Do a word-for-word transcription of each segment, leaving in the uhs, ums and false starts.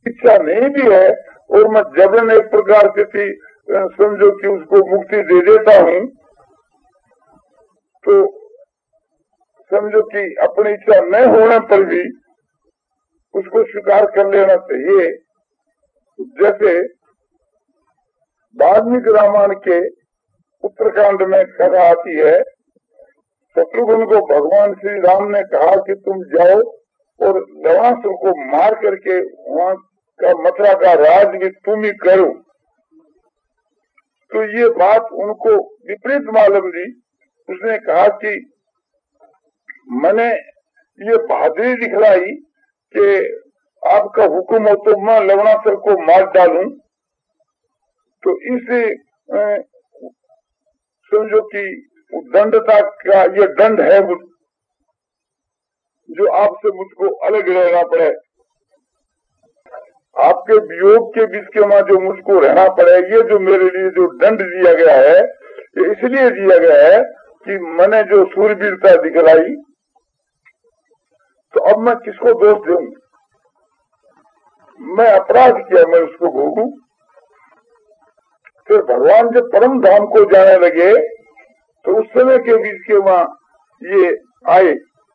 इच्छा नहीं भी है और मैं जबरन एक प्रकार से थी समझो कि उसको मुक्ति दे देता हूँ, तो समझो कि अपनी इच्छा न होने पर भी उसको स्वीकार कर लेना चाहिए। जैसे वाल्मीकि रामायण के उत्तरकांड में कथा आती है, शत्रुघ्न को भगवान श्री राम ने कहा कि तुम जाओ और लवणासुर को मार करके वहाँ का मथुरा का राज भी तुम ही करो। तो ये बात उनको विपरीत मालूम दी। उसने कहा कि मैंने ये बहादुरी दिखलाई कि आपका हुक्म हो तो मैं लवणासुर को मार डालूं, तो इसे समझो कि दंडता का ये दंड है जो आपसे मुझको अलग रहना पड़े, आपके वियोग के बीच के वहां जो मुझको रहना पड़े, ये जो मेरे लिए जो दंड दिया गया है ये इसलिए दिया गया है कि मैंने जो सूरवीरता दिखलाई, तो अब मैं किसको दोष दूं? मैं अपराध किया, मैं उसको भोगूं। फिर भगवान जब परम धाम को जाने लगे तो उस समय के बीच के वहां ये आए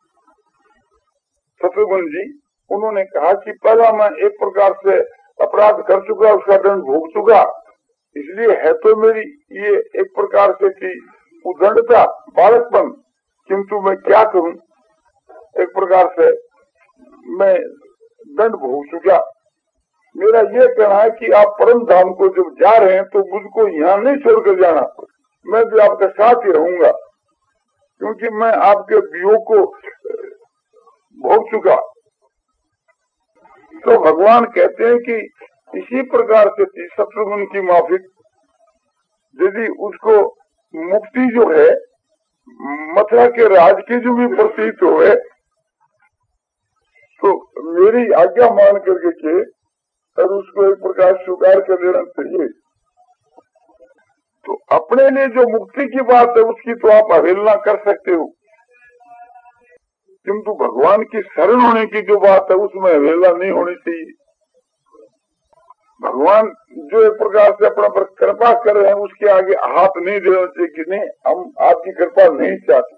शत्रुघ्न जी, उन्होंने कहा कि पहला मैं एक प्रकार से अपराध कर चुका, उसका दंड भोग चुका, इसलिए है तो मेरी ये एक प्रकार से कि उदंडता, बालकपन, किंतु मैं क्या करूं, एक प्रकार से मैं दंड भोग चुका। मेरा ये कहना है कि आप परम धाम को जब जा रहे हैं तो मुझको यहाँ नहीं छोड़कर जाना, मैं भी आपके साथ ही रहूंगा, क्योंकि मैं आपके वियोग को भोग चुका। तो भगवान कहते हैं कि इसी प्रकार से थी शत्रुघ्न की माफी। यदि उसको मुक्ति जो है मथुरा के राज की जो भी प्रतीत हुए, तो मेरी आज्ञा मान करके के और उसको एक प्रकार स्वीकार कर लेना चाहिए। तो अपने लिए जो मुक्ति की बात है उसकी तो आप अवहेलना कर सकते हो, किंतु भगवान की शरण होने की जो बात है उसमें अवहेलना नहीं होनी चाहिए। भगवान जो एक प्रकार से अपना पर कृपा कर रहे हैं उसके आगे हाथ नहीं देना चाहिए कि नहीं हम आपकी कृपा नहीं चाहते।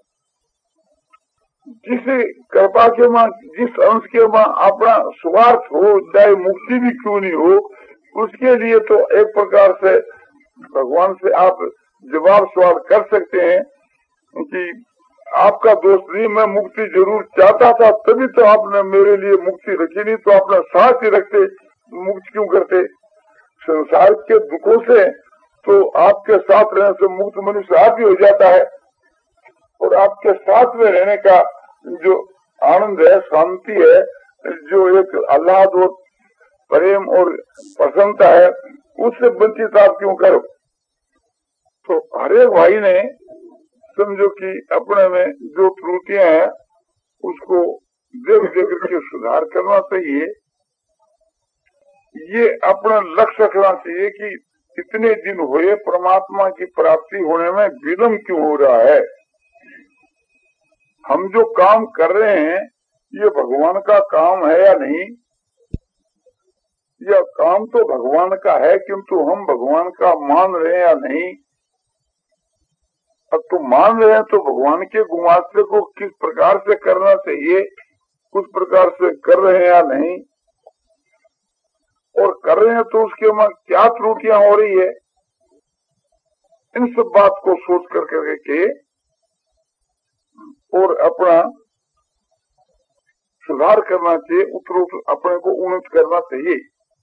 जिस कृपा के मां, जिस अंश के मां अपना स्वार्थ हो, चाहे मुक्ति भी क्यों नहीं हो, उसके लिए तो एक प्रकार से भगवान से आप जवाब सवाल कर सकते हैं कि आपका दोष नहीं, मैं मुक्ति जरूर चाहता था, तभी तो आपने मेरे लिए मुक्ति रखी, नहीं तो अपना साथ ही रखते, मुक्त क्यों करते। संसार के दुखों से तो आपके साथ रहने से मुक्त मनुष्य आप ही हो जाता है, और आपके साथ में रहने का जो आनंद है, शांति है, जो एक आह्लाद और प्रेम और प्रसन्नता है, उससे वंचित आप क्यों करो। तो हरेक भाई ने समझो कि अपने में जो त्रुटियां हैं उसको देख देख के सुधार करना चाहिए। ये अपना लक्ष्य रखना चाहिए कि इतने दिन हुए परमात्मा की प्राप्ति होने में विलम्ब क्यों हो रहा है। हम जो काम कर रहे हैं ये भगवान का काम है या नहीं, यह काम तो भगवान का है, किंतु हम भगवान का मान रहे हैं या नहीं। अब तो मान रहे हैं तो भगवान के गुणाश्रय को किस प्रकार से करना चाहिए, उस प्रकार से कर रहे हैं या नहीं, और कर रहे हैं तो उसके में क्या त्रुटियां हो रही है, इन सब बात को सोच कर करके और अपना सुधार करना चाहिए, उत्तर अपने को उन्नत करना चाहिए।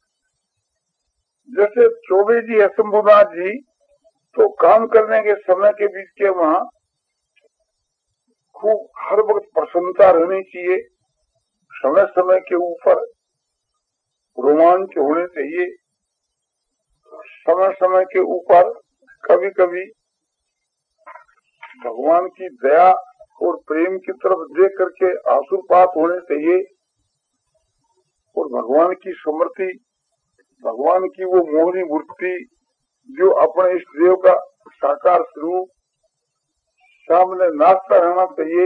जैसे चौबे जी है शंभुनाथ जी, तो काम करने के समय के बीच के वहां खूब हर वक्त प्रसन्नता रहनी चाहिए, समय समय के ऊपर रोमांच होने चाहिए, समय समय के ऊपर कभी कभी भगवान की दया और प्रेम की तरफ देख करके आंसुपात होने चाहिए, और भगवान की स्मृति, भगवान की वो मोहनी मूर्ति जो अपने इस देव का साकार स्वरूप सामने नाचता रहना चाहिए,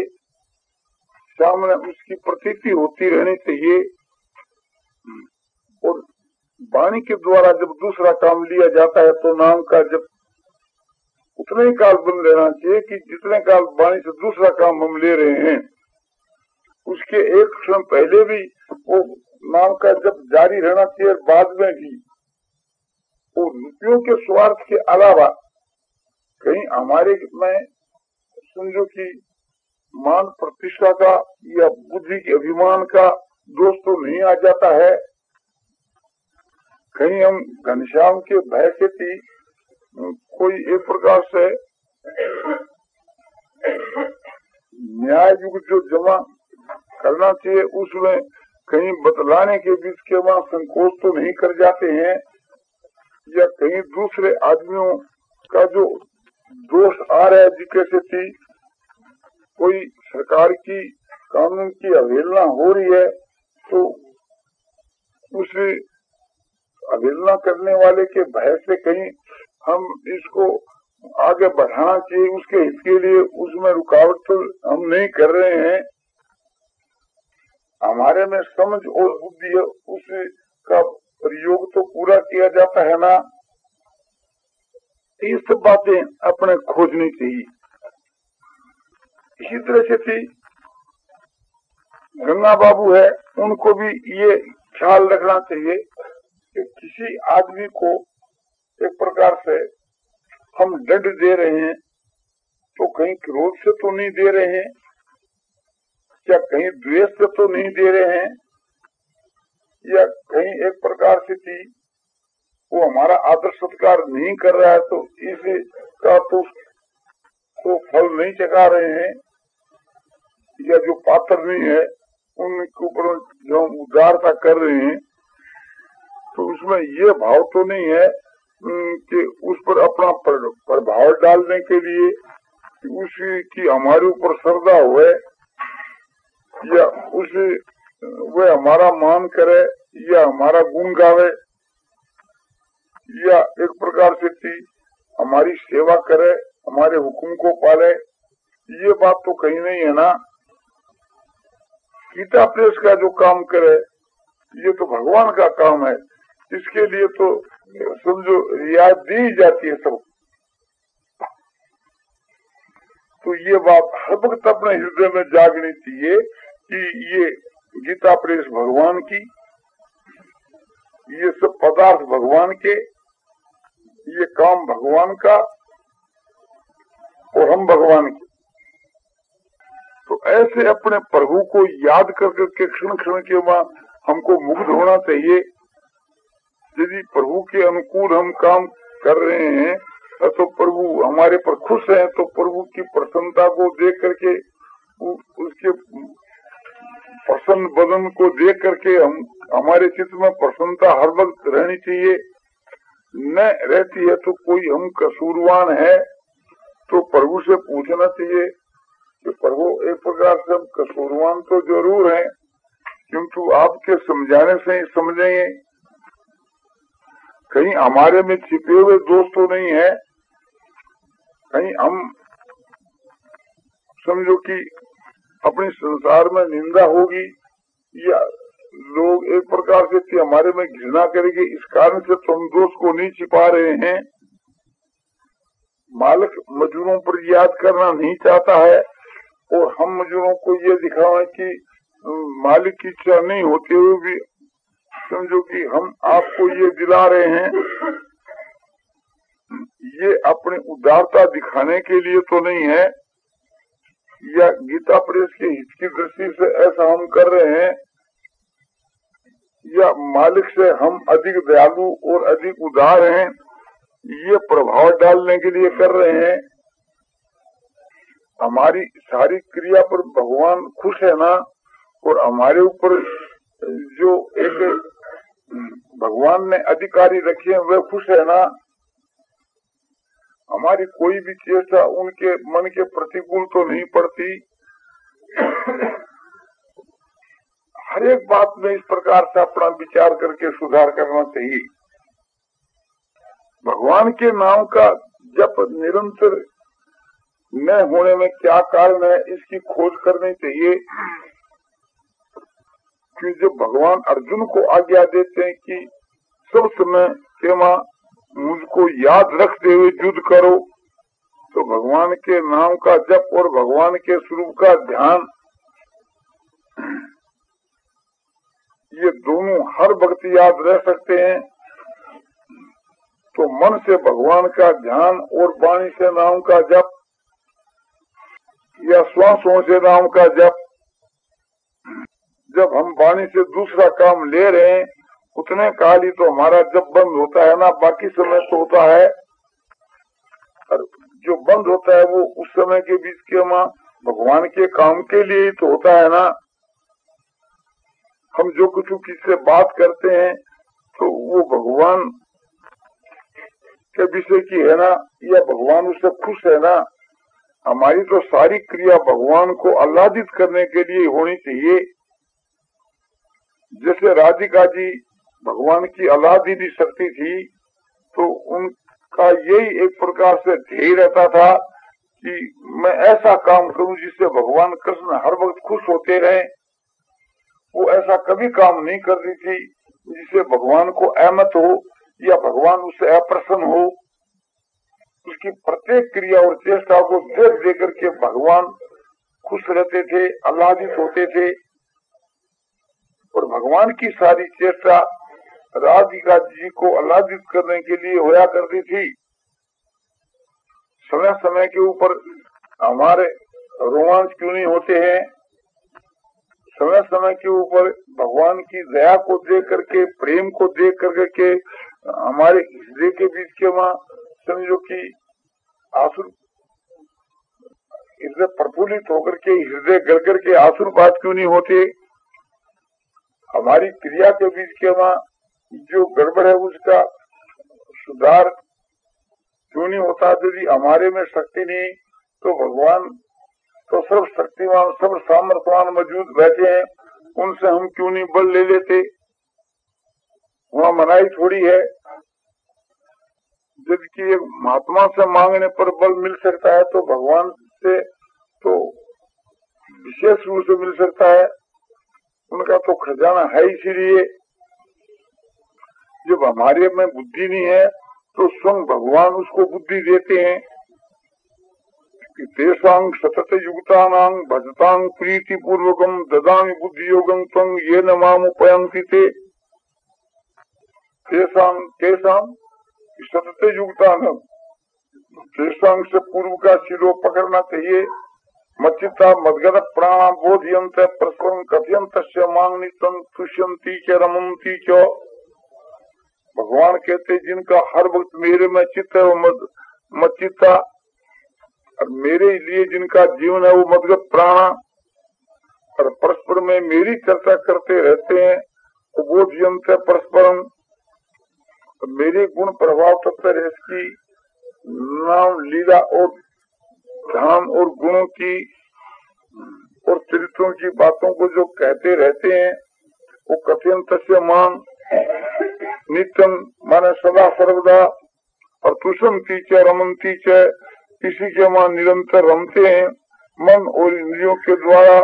सामने उसकी प्रतीति होती रहनी चाहिए, और वाणी के द्वारा जब दूसरा काम लिया जाता है तो नाम का जब उतने ही काल बन लेना चाहिए कि जितने काल वाणी से दूसरा काम हम ले रहे हैं उसके एक क्षण पहले भी वो नाम का जब जारी रहना चाहिए, बाद में भी वो रुपयों के स्वार्थ के अलावा कहीं हमारे में समझो कि मान प्रतिष्ठा का या बुद्धि के अभिमान का दोष तो नहीं आ जाता है। कहीं हम घनश्याम के भय से थी कोई एक प्रकार से न्याय युग जो जमा करना चाहिए उसमें कहीं बतलाने के बीच के वहाँ संकोच तो नहीं कर जाते हैं, या कहीं दूसरे आदमियों का जो दोष आ रहा है जिससे थी कोई सरकार की कानून की अवहेलना हो रही है तो उस अवहेलना करने वाले के भय से कहीं हम इसको आगे बढ़ाना चाहिए, उसके हित के लिए उसमें रुकावट तो हम नहीं कर रहे हैं। हमारे में समझ और बुद्धि है उसका प्रयोग तो पूरा किया जाता है ना। ये सब बातें अपने खोजनी चाहिए। इसी तरह से थी गंगा बाबू है, उनको भी ये ख्याल रखना चाहिए कि किसी आदमी को एक प्रकार से हम दंड दे रहे हैं तो कहीं क्रोध से तो नहीं दे रहे हैं, या कहीं द्वेष से तो नहीं दे रहे हैं, या कहीं एक प्रकार से थी वो हमारा आदर सत्कार नहीं कर रहा है तो इसे का तो, तो फल नहीं चखा रहे हैं, या जो पात्र नहीं है उनके ऊपर जो हम उदारता कर रहे हैं तो उसमें ये भाव तो नहीं है कि उस पर अपना प्रभाव डालने के लिए उसी की हमारे ऊपर श्रद्धा हुए या उसे वह हमारा मान करे या हमारा गुण गावे या एक प्रकार से थी हमारी सेवा करे, हमारे हुक्म को पाले, ये बात तो कहीं नहीं है ना। गीता प्रेस का जो काम करे ये तो भगवान का काम है, इसके लिए तो समझो रियायत दी जाती है सब। तो ये बात हर वक्त अपने हृदय में जागनी चाहिए कि ये गीता प्रेस भगवान की, ये सब पदार्थ भगवान के, ये काम भगवान का और हम भगवान के। तो ऐसे अपने प्रभु को याद कर करके क्षण क्षण के बाद हमको मुग्ध होना चाहिए। यदि प्रभु के अनुकूल हम काम कर रहे हैं तो प्रभु हमारे पर खुश है, तो प्रभु की प्रसन्नता को देख करके उसके प्रसन्न बदन को देख करके हम हमारे चित्त में प्रसन्नता हर वक्त रहनी चाहिए। न रहती है तो कोई हम कसूरवान है तो प्रभु से पूछना चाहिए कि प्रभु एक प्रकार से हम कसूरवान तो जरूर हैं, किंतु आपके समझाने से ही समझेंगे, कहीं हमारे में छिपे हुए दोष तो नहीं है, कहीं हम समझो कि अपने संसार में निंदा होगी या लोग एक प्रकार से थी हमारे में घृणा करेंगे, इस कारण से तो हम दोष को नहीं छिपा रहे हैं। मालिक मजदूरों पर याद करना नहीं चाहता है और हम मजदूरों को ये दिखाएं कि मालिक की इच्छा नहीं होते हुए भी समझो कि हम आपको ये दिला रहे हैं, ये अपनी उदारता दिखाने के लिए तो नहीं है, या गीता प्रेस के हित की दृष्टि से ऐसा हम कर रहे हैं, या मालिक से हम अधिक दयालु और अधिक उदार हैं, ये प्रभाव डालने के लिए कर रहे हैं। हमारी सारी क्रिया पर भगवान खुश है ना, और हमारे ऊपर जो एक भगवान ने अधिकारी रखे हैं वे खुश है ना। हमारी कोई भी चेष्टा उनके मन के प्रतिकूल तो नहीं पड़ती। हर एक बात में इस प्रकार से अपना विचार करके सुधार करना चाहिए। भगवान के नाम का जप निरंतर न होने में क्या कारण है, इसकी खोज करनी चाहिए। कि जब भगवान अर्जुन को आज्ञा देते हैं कि सब समय के मां मुझको याद रखते हुए युद्ध करो। तो भगवान के नाम का जप और भगवान के स्वरूप का ध्यान, ये दोनों हर वक्त याद रह सकते हैं। तो मन से भगवान का ध्यान और वाणी से नाम का जप या श्वासों से नाम का जप, जब हम वाणी से दूसरा काम ले रहे हैं उतने काल ही तो हमारा जप बंद होता है ना, बाकी समय तो होता है। और जो बंद होता है वो उस समय के बीच के मां भगवान के काम के लिए ही तो होता है ना। हम जो कुछ किससे बात करते हैं तो वो भगवान के विषय की है ना, या भगवान उससे खुश है ना। हमारी तो सारी क्रिया भगवान को आह्लादित करने के लिए होनी चाहिए। जैसे राधिका जी भगवान की आह्लादित शक्ति थी, तो उनका यही एक प्रकार से ध्येय रहता था कि मैं ऐसा काम करूं जिससे भगवान कृष्ण हर वक्त खुश होते रहे। वो ऐसा कभी काम नहीं करती थी जिससे भगवान को अहमत हो या भगवान उससे अप्रसन्न हो। उसकी प्रत्येक क्रिया और चेष्टा को देख देख करके भगवान खुश रहते थे, आह्लादित होते थे। और भगवान की सारी चेष्टा राधिका जी को आह्लादित करने के लिए होया करती थी। समय समय के ऊपर हमारे रोमांच क्यों नहीं होते हैं? समय समय के ऊपर भगवान की दया को देख करके, प्रेम को देख करके के हमारे हृदय के बीच के वहाँ समझो कि आंसू, हृदय प्रफुल्लित होकर के, हृदय गल करके आंसुपात क्यों नहीं होते? हमारी क्रिया के बीच के वहाँ जो गड़बड़ है उसका सुधार क्यों नहीं होता? यदि हमारे में शक्ति नहीं तो भगवान तो सर्व शक्तिमान, सर्व सामर्थ्यवान मौजूद बैठे हैं, उनसे हम क्यों नहीं बल ले लेते? वहाँ मनाही थोड़ी है। जबकि एक महात्मा से मांगने पर बल मिल सकता है तो भगवान से तो विशेष रूप से मिल सकता है। उनका तो खजाना है। इसीलिए जब हमारे में बुद्धि नहीं है तो स्वयं भगवान उसको बुद्धि देते हैं। तेषां सतत युक्तानां भजतां प्रीति पूर्वकम ददामि बुद्धि योगं त्वं येन माम उपयन्ति ते। तेषां तेषां सतत युक्तानां, तेषां से पूर्व का सिरो पकड़ना चाहिए। मच्चिता मदगत प्राणा बोधयंत परस्परं कथयंत मांग नित्यं तुष्यन्ति च रमन्ति च। भगवान कहते जिनका हर वक्त मेरे में चित्त है वो मद मच्चिता, और मेरे लिए जिनका जीवन है वो मदगत प्राणा, और परस्पर में मेरी चर्चा करते रहते हैं। बोधयंत परस्परम, मेरे गुण प्रभाव तत्व की नाम लीला और धाम और गुणों की और चरित्रों की बातों को जो कहते रहते हैं वो कथन तस्य मान नित्यम माने सदा सर्वदा, और तुषंती च रमंती च, इसी के मान निरंतर रमते हैं। मन और इंद्रियों के द्वारा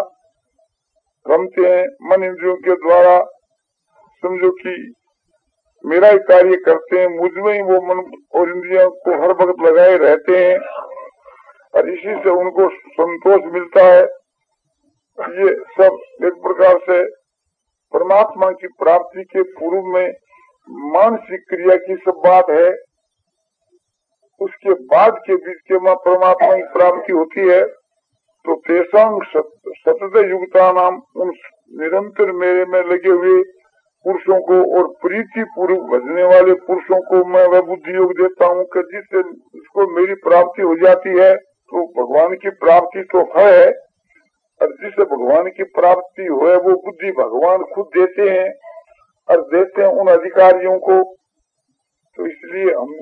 रमते हैं। मन इंद्रियों के द्वारा समझो कि मेरा ही कार्य करते हैं, मुझ में ही वो मन और इंद्रियों को हर वक्त लगाए रहते हैं, और इसी से उनको संतोष मिलता है। ये सब एक प्रकार से परमात्मा की प्राप्ति के पूर्व में मानसिक क्रिया की सब बात है। उसके बाद के बीच के में परमात्मा की प्राप्ति होती है। तो तेषां सतत युक्ता नाम, उन निरंतर मेरे में लगे हुए पुरुषों को और प्रीति पूर्वक भजने वाले पुरुषों को मैं वह बुद्धि योग देता हूँ कि जिससे उसको मेरी प्राप्ति हो जाती है। तो भगवान की प्राप्ति तो है, और जिससे भगवान की प्राप्ति हो वो बुद्धि भगवान खुद देते हैं, और देते हैं उन अधिकारियों को। तो इसलिए हम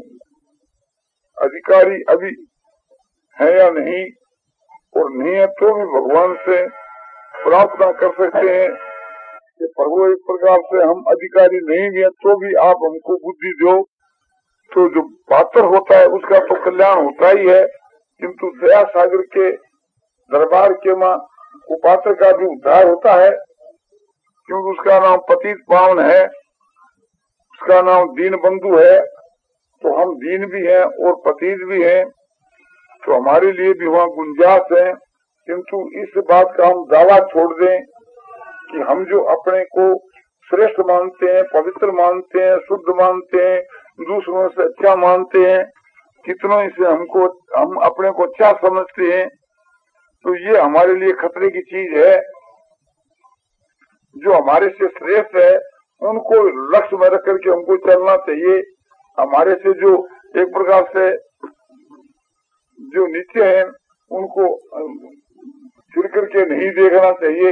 अधिकारी अभी है या नहीं, और नहीं है तो भी भगवान से प्रार्थना कर सकते हैं कि प्रभु एक प्रकार से हम अधिकारी नहीं भी है तो भी आप हमको बुद्धि दो। तो जो पात्र होता है उसका तो कल्याण होता ही है, किंतु दया सागर के दरबार के मां कुपात्र का भी उद्धार होता है, क्योंकि उसका नाम पतित पावन है। जिसका नाम दीन बंधु है, तो हम दीन भी हैं और पतित भी हैं, तो हमारे लिए भी वहाँ गुंजाइश है। किंतु इस बात का हम दावा छोड़ दें कि हम जो अपने को श्रेष्ठ मानते हैं, पवित्र मानते हैं, शुद्ध मानते हैं, दूसरों से अच्छा मानते हैं, कितनों से हमको हम अपने को अच्छा समझते हैं, तो ये हमारे लिए खतरे की चीज है। जो हमारे से श्रेष्ठ है उनको लक्ष्य में रख करके हमको चलना चाहिए। हमारे से जो एक प्रकार से जो नीचे हैं उनको फिर करके नहीं देखना चाहिए।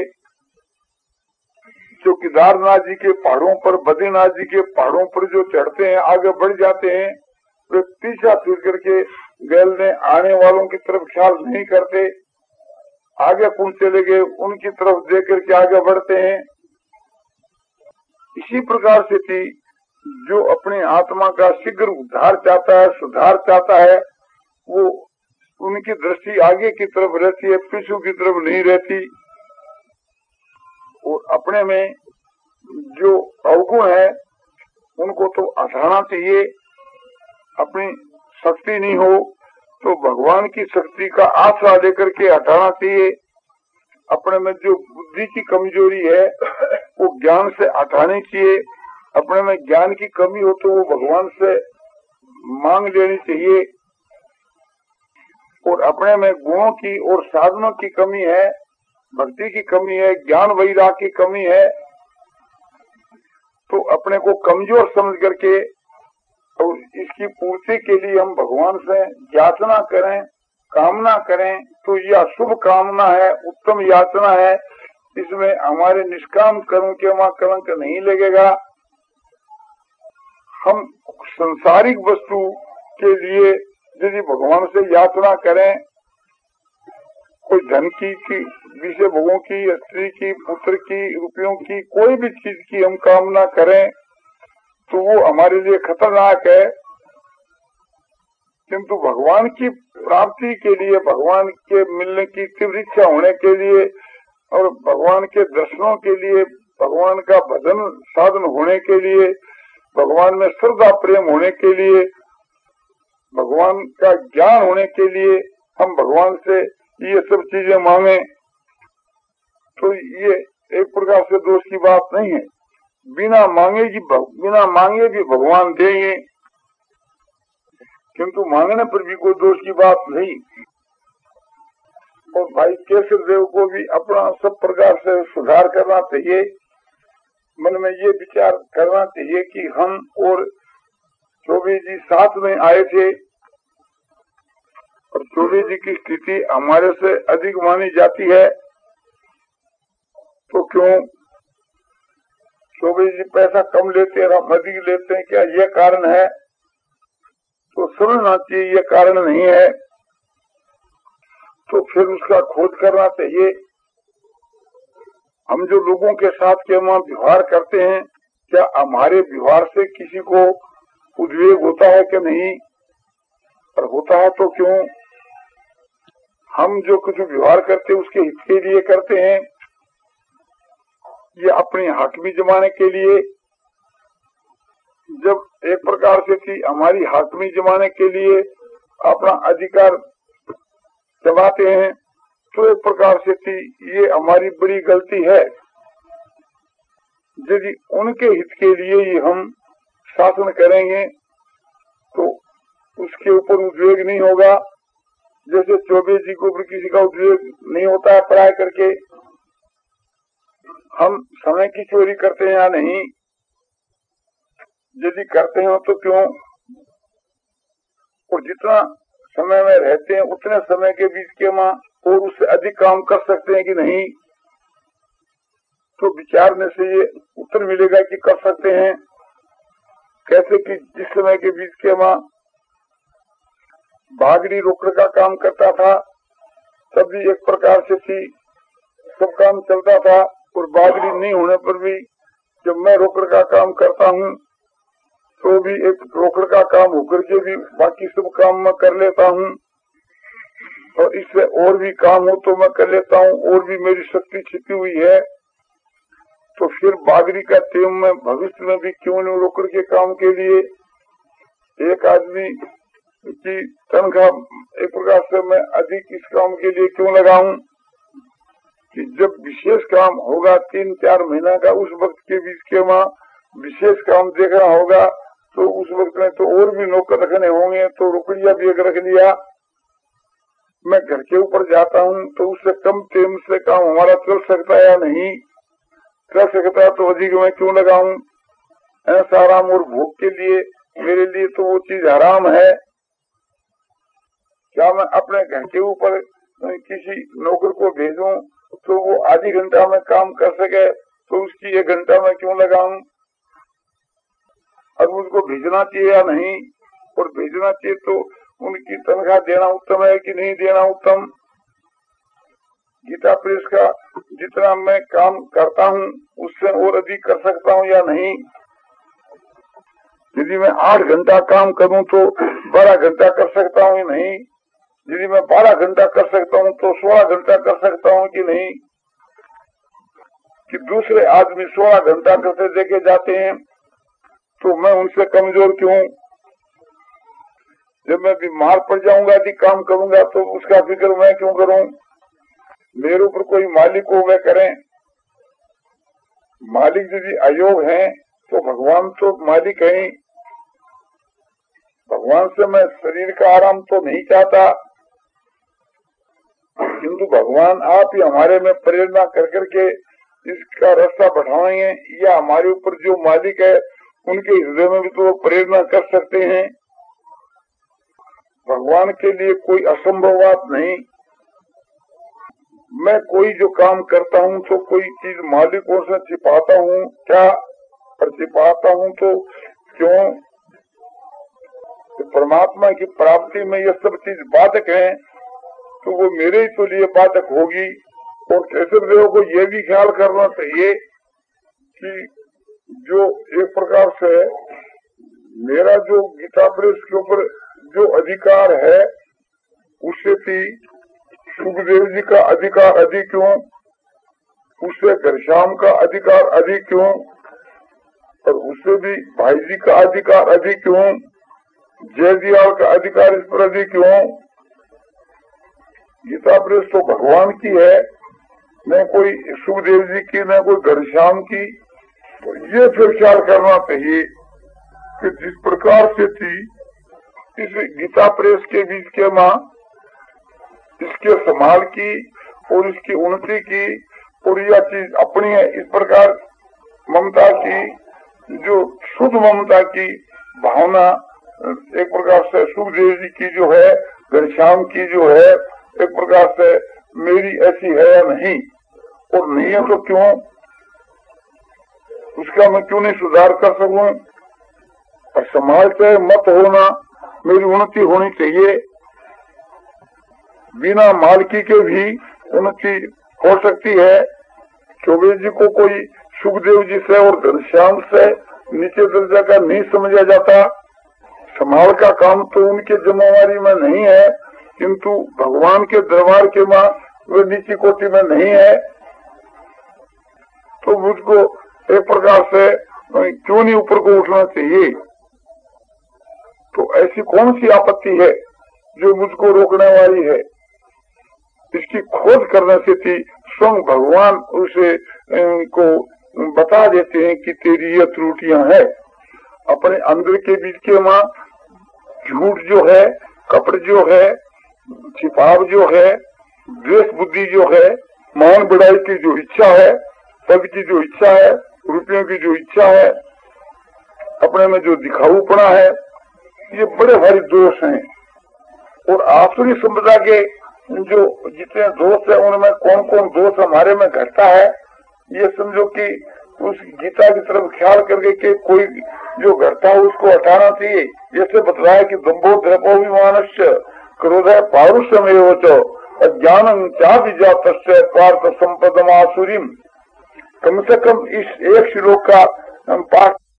जो केदारनाथ जी के पहाड़ों पर, बद्रीनाथ जी के पहाड़ों पर जो चढ़ते हैं, आगे बढ़ जाते हैं, वे पीछा फिर करके गैलने आने वालों की तरफ ख्याल नहीं करते, आगे कौन चले गए उनकी तरफ देख करके आगे बढ़ते हैं। इसी प्रकार से थी जो अपनी आत्मा का शीघ्र उद्धार चाहता है, सुधार चाहता है, वो उनकी दृष्टि आगे की तरफ रहती है, पीछू की तरफ नहीं रहती। और अपने में जो अवगुण है उनको तो हटाना चाहिए। अपनी शक्ति नहीं हो तो भगवान की शक्ति का आसरा लेकर के हटाना चाहिए। अपने में जो बुद्धि की कमजोरी है वो ज्ञान से हटानी चाहिए। अपने में ज्ञान की कमी हो तो वो भगवान से मांग लेनी चाहिए। और अपने में गुणों की और साधनों की कमी है, भक्ति की कमी है, ज्ञान वैराग की कमी है, तो अपने को कमजोर समझ करके और इसकी पूर्ति के लिए हम भगवान से याचना करें, कामना करें, तो यह शुभ कामना है, उत्तम याचना है। इसमें हमारे निष्काम कर्म के वहां कलंक नहीं लगेगा। हम संसारिक वस्तु के लिए यदि भगवान से याचना करें, कोई धन की, की विषय भोगों की, स्त्री की, पुत्र की, रुपयों की, कोई भी चीज की हम कामना करें तो वो हमारे लिए खतरनाक है। किंतु भगवान की प्राप्ति के लिए, भगवान के मिलने की तीव्र इच्छा होने के लिए और भगवान के दर्शनों के लिए, भगवान का भजन साधन होने के लिए, भगवान में श्रद्धा प्रेम होने के लिए, भगवान का ज्ञान होने के लिए हम भगवान से ये सब चीजें मांगे, तो ये एक प्रकार से दोष की बात नहीं है। बिना मांगे की बिना मांगे भी भगवान देंगे, किंतु मांगने पर भी कोई दोष की बात नहीं। और भाई केसर देव को भी अपना सब प्रकार से सुधार करना चाहिए। मन में ये विचार करना चाहिए कि हम और चौबे जी साथ में आए थे और चौबे जी की स्थिति हमारे से अधिक मानी जाती है, तो क्यों चौबे जी पैसा कम लेते हैं, हम अधिक लेते हैं, क्या ये कारण है? तो समझना चाहिए ये कारण नहीं है। तो फिर उसका खोज करना चाहिए। हम जो लोगों के साथ के वहां व्यवहार करते हैं, क्या हमारे व्यवहार से किसी को उद्वेग होता है कि नहीं? और होता है तो क्यों? हम जो कुछ व्यवहार करते हैं उसके हित के लिए करते हैं, ये अपने हाकमी जमाने के लिए। जब एक प्रकार से थी हमारी हाकमी जमाने के लिए अपना अधिकार जमाते हैं, तो एक प्रकार से थी ये हमारी बड़ी गलती है। यदि उनके हित के लिए ही हम शासन करेंगे तो उसके ऊपर उद्वेग नहीं होगा। जैसे चौबे जी को ऊपर किसी का उद्वेग नहीं होता है पढ़ाई करके। हम समय की चोरी करते हैं या नहीं? यदि करते हो तो क्यों? और जितना समय में रहते हैं उतने समय के बीच के मां और उससे अधिक काम कर सकते हैं कि नहीं? तो विचारने से ये उत्तर मिलेगा कि कर सकते हैं। कैसे कि जिस समय के बीच के मां बागड़ी रोकड़ का काम करता था, तब भी एक प्रकार से थी सब काम चलता था, और बागड़ी नहीं होने पर भी जब मैं रोकड़ का काम करता हूँ तो भी एक रोकड़ का काम होकर के भी बाकी सब काम मैं कर लेता हूँ, और इससे और भी काम हो तो मैं कर लेता हूँ, और भी मेरी शक्ति छिपी हुई है। तो फिर बागरी का टेम में भविष्य में भी क्यों नहीं रोक के काम के लिए एक आदमी की तनख्वाह एक प्रकार से मैं अधिक इस काम के लिए क्यों लगाऊं कि जब विशेष काम होगा तीन चार महीना का उस वक्त के बीच के वहाँ विशेष काम देखना होगा तो उस वक्त में तो और भी नौकर रखने होंगे तो रुपया भी एक रख लिया। मैं घर के ऊपर जाता हूँ तो उससे कम टेम से काम हमारा चल सकता है या नहीं कर सकता है तो अधिक मैं क्यों लगाऊं। ऐसा आराम और भूख के लिए मेरे लिए तो वो चीज हराम है। क्या मैं अपने घर के ऊपर किसी नौकर को भेजूं तो वो आधी घंटा में काम कर सके तो उसकी एक घंटा में क्यों लगाऊं। अब उसको भेजना चाहिए या नहीं और भेजना चाहिए तो उनकी तनख्वाह देना उत्तम है कि नहीं देना उत्तम। गीता प्रेस का जितना मैं काम करता हूँ उससे और अधिक कर सकता हूँ या नहीं। यदि मैं आठ घंटा काम करूँ तो बारह घंटा कर सकता हूँ या नहीं। यदि मैं बारह घंटा कर सकता हूँ तो सोलह घंटा कर सकता हूँ कि नहीं। कि दूसरे आदमी सोलह घंटा करते देखे जाते हैं तो मैं उनसे कमजोर क्यों। जब मैं बीमार पड़ जाऊंगा यदि काम करूंगा तो उसका फिक्र मैं क्यों करूं। मेरे ऊपर कोई मालिक हो वह करें। मालिक यदि अयोग हैं तो भगवान तो मालिक हैं। भगवान से मैं शरीर का आराम तो नहीं चाहता किंतु भगवान आप ही हमारे में प्रेरणा कर करके इसका रास्ता बढ़ाएंगे या हमारे ऊपर जो मालिक है उनके हृदय में भी तो प्रेरणा कर सकते हैं। भगवान के लिए कोई असंभव बात नहीं। मैं कोई जो काम करता हूँ तो कोई चीज मालिकों से छिपाता हूँ क्या और छिपाता हूँ तो क्यों। तो परमात्मा की प्राप्ति में ये सब चीज बाधक है तो वो मेरे ही तो लिए बाधक होगी। और कैसे देव को ये भी ख्याल करना चाहिए कि जो एक प्रकार से मेरा जो गीता प्रेस के ऊपर जो अधिकार है उससे भी सुखदेव जी का अधिकार अधिक क्यों, उससे घनश्याम का अधिकार अधिक क्यों और उससे भी भाई जी का अधिकार अधिक क्यों, जयदयाल का अधिकार इस पर अधिक क्यों। गीता प्रेस तो भगवान की है न कोई सुखदेव जी की न कोई घनश्याम की। तो ये फिर ख्याल करना चाहिए कि जिस प्रकार से थी इस गीता प्रेस के बीच के माँ इसके संभाल की और इसकी उन्नति की और यह चीज अपनी है। इस प्रकार ममता की जो शुद्ध ममता की भावना एक प्रकार से सुखदेव जी की जो है घनश्याम की जो है एक प्रकार से मेरी ऐसी है या नहीं और नहीं है तो क्यों, उसका मैं क्यों नहीं सुधार कर सकूं। और समाज से मत होना मेरी उन्नति होनी चाहिए। बिना मालकी के भी उन्नति हो सकती है। चौबे जी को कोई सुखदेव जी से और घनश्याम से नीचे दर्जा का नहीं समझा जाता। समाज का काम तो उनके जिम्मेवारी में नहीं है किंतु भगवान के दरबार के मां वे नीची कोटि में नहीं है। तो मुझको एक प्रकार से क्यों नहीं ऊपर को उठना चाहिए। तो ऐसी कौन सी आपत्ति है जो मुझको रोकने वाली है। इसकी खोज करने से थी स्वयं भगवान उसे को बता देते हैं कि तेरी ये त्रुटियां है। अपने अंदर के बीच के मां झूठ जो है, कपट जो है, छिपाव जो है, द्वेष बुद्धि जो है, मान बढ़ाई की जो इच्छा है, पद की जो इच्छा है, रुपयों की जो इच्छा है, अपने में जो दिखाऊपना है, ये बड़े भारी दोष हैं। और आसुरी संपदा के जो जितने दोष है उनमें कौन कौन दोष हमारे में घटता है ये समझो कि उस गीता की तरफ ख्याल करके कि कोई जो घटता है उसको हटाना चाहिए। जैसे बतलाया कि दम्भो द्रव्याभिमानस्य क्रोधः पारुष्यमेव च अज्ञानं चाभिजातस्य पार्थ संपदमासुरीम। कम से कम इस एक श्लोक का पाठ